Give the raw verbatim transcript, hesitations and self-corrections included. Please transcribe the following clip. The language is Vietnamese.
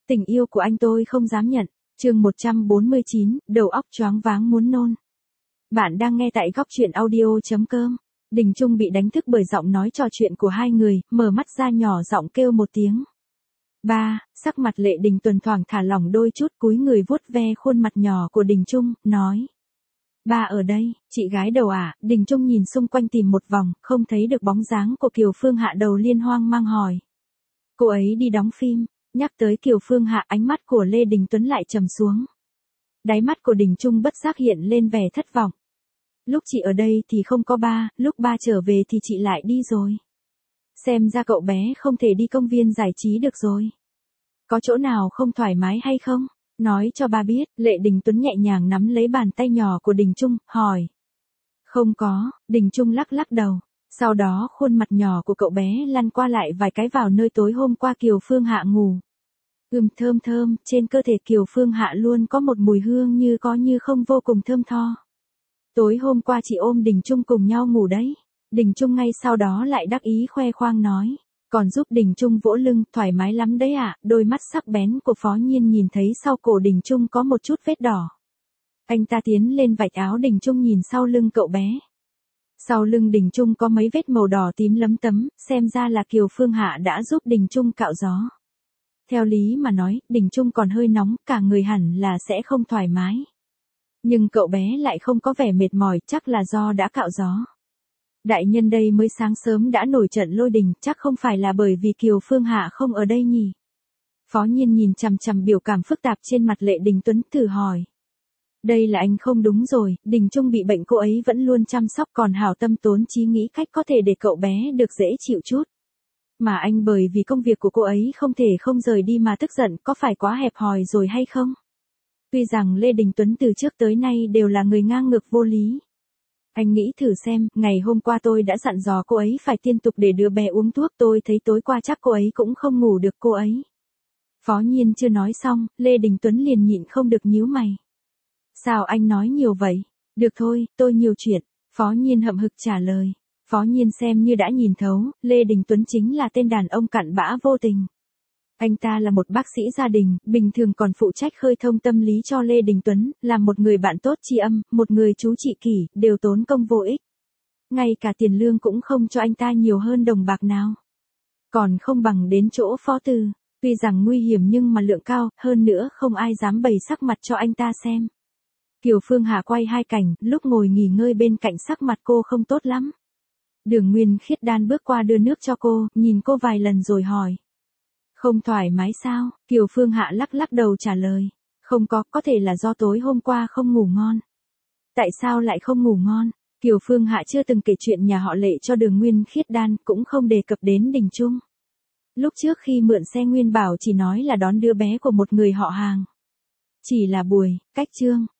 Tình yêu của anh tôi không dám nhận. Chương một trăm bốn mươi chín, đầu óc choáng váng muốn nôn. Bạn đang nghe tại góc truyện audio chấm com. Đình Trung bị đánh thức bởi giọng nói trò chuyện của hai người, mở mắt ra nhỏ giọng kêu một tiếng. Ba, sắc mặt Lệ Đình Tuần thoảng thả lỏng đôi chút, cúi người vuốt ve khuôn mặt nhỏ của Đình Trung, nói. Ba ở đây, chị gái đầu à? Đình Trung nhìn xung quanh tìm một vòng, không thấy được bóng dáng của Kiều Phương Hạ, đầu liên hoang mang hỏi. Cô ấy đi đóng phim. Nhắc tới Kiều Phương Hạ, ánh mắt của Lê Đình Tuấn lại trầm xuống. Đáy mắt của Đình Trung bất giác hiện lên vẻ thất vọng. Lúc chị ở đây thì không có ba, lúc ba trở về thì chị lại đi rồi. Xem ra cậu bé không thể đi công viên giải trí được rồi. Có chỗ nào không thoải mái hay không? Nói cho ba biết. Lệ Đình Tuấn nhẹ nhàng nắm lấy bàn tay nhỏ của Đình Trung, hỏi. Không có. Đình Trung lắc lắc đầu. Sau đó khuôn mặt nhỏ của cậu bé lăn qua lại vài cái vào nơi tối hôm qua Kiều Phương Hạ ngủ. Ừm, thơm thơm, trên cơ thể Kiều Phương Hạ luôn có một mùi hương như có như không vô cùng thơm tho. Tối hôm qua chị ôm Đình Trung cùng nhau ngủ đấy. Đình Trung ngay sau đó lại đắc ý khoe khoang nói. Còn giúp Đình Trung vỗ lưng, thoải mái lắm đấy ạ. À? Đôi mắt sắc bén của Phó Nhiên nhìn thấy sau cổ Đình Trung có một chút vết đỏ. Anh ta tiến lên vạch áo Đình Trung nhìn sau lưng cậu bé. Sau lưng Đình Trung có mấy vết màu đỏ tím lấm tấm, xem ra là Kiều Phương Hạ đã giúp Đình Trung cạo gió. Theo lý mà nói, Đình Trung còn hơi nóng, cả người hẳn là sẽ không thoải mái. Nhưng cậu bé lại không có vẻ mệt mỏi, chắc là do đã cạo gió. Đại nhân đây mới sáng sớm đã nổi trận lôi đình, chắc không phải là bởi vì Kiều Phương Hạ không ở đây nhỉ. Phó Nhiên nhìn chằm chằm biểu cảm phức tạp trên mặt Lệ Đình Tuấn, thử hỏi. Đây là anh không đúng rồi, Đình Trung bị bệnh cô ấy vẫn luôn chăm sóc, còn hảo tâm tốn chí nghĩ cách có thể để cậu bé được dễ chịu chút. Mà anh bởi vì công việc của cô ấy không thể không rời đi mà tức giận, có phải quá hẹp hòi rồi hay không? Tuy rằng Lê Đình Tuấn từ trước tới nay đều là người ngang ngược vô lý. Anh nghĩ thử xem, ngày hôm qua tôi đã dặn dò cô ấy phải liên tục để đứa bé uống thuốc, tôi thấy tối qua chắc cô ấy cũng không ngủ được cô ấy. Phó Nhiên chưa nói xong, Lê Đình Tuấn liền nhịn không được nhíu mày. Sao anh nói nhiều vậy? Được thôi, tôi nhiều chuyện. Phó Nhiên hậm hực trả lời. Phó Nhiên xem như đã nhìn thấu, Lê Đình Tuấn chính là tên đàn ông cặn bã vô tình. Anh ta là một bác sĩ gia đình, bình thường còn phụ trách khơi thông tâm lý cho Lê Đình Tuấn, là một người bạn tốt tri âm, một người chú trị kỷ, đều tốn công vô ích. Ngay cả tiền lương cũng không cho anh ta nhiều hơn đồng bạc nào. Còn không bằng đến chỗ Phó Từ, tuy rằng nguy hiểm nhưng mà lượng cao, hơn nữa không ai dám bày sắc mặt cho anh ta xem. Kiều Phương Hạ quay hai cảnh, lúc ngồi nghỉ ngơi bên cạnh sắc mặt cô không tốt lắm. Đường Nguyên Khiết Đan bước qua đưa nước cho cô, nhìn cô vài lần rồi hỏi. Không thoải mái sao? Kiều Phương Hạ lắc lắc đầu trả lời. Không có, có thể là do tối hôm qua không ngủ ngon. Tại sao lại không ngủ ngon? Kiều Phương Hạ chưa từng kể chuyện nhà họ Lệ cho Đường Nguyên Khiết Đan, cũng không đề cập đến Đình Trung. Lúc trước khi mượn xe Nguyên Bảo chỉ nói là đón đứa bé của một người họ hàng. Chỉ là buổi, cách trương.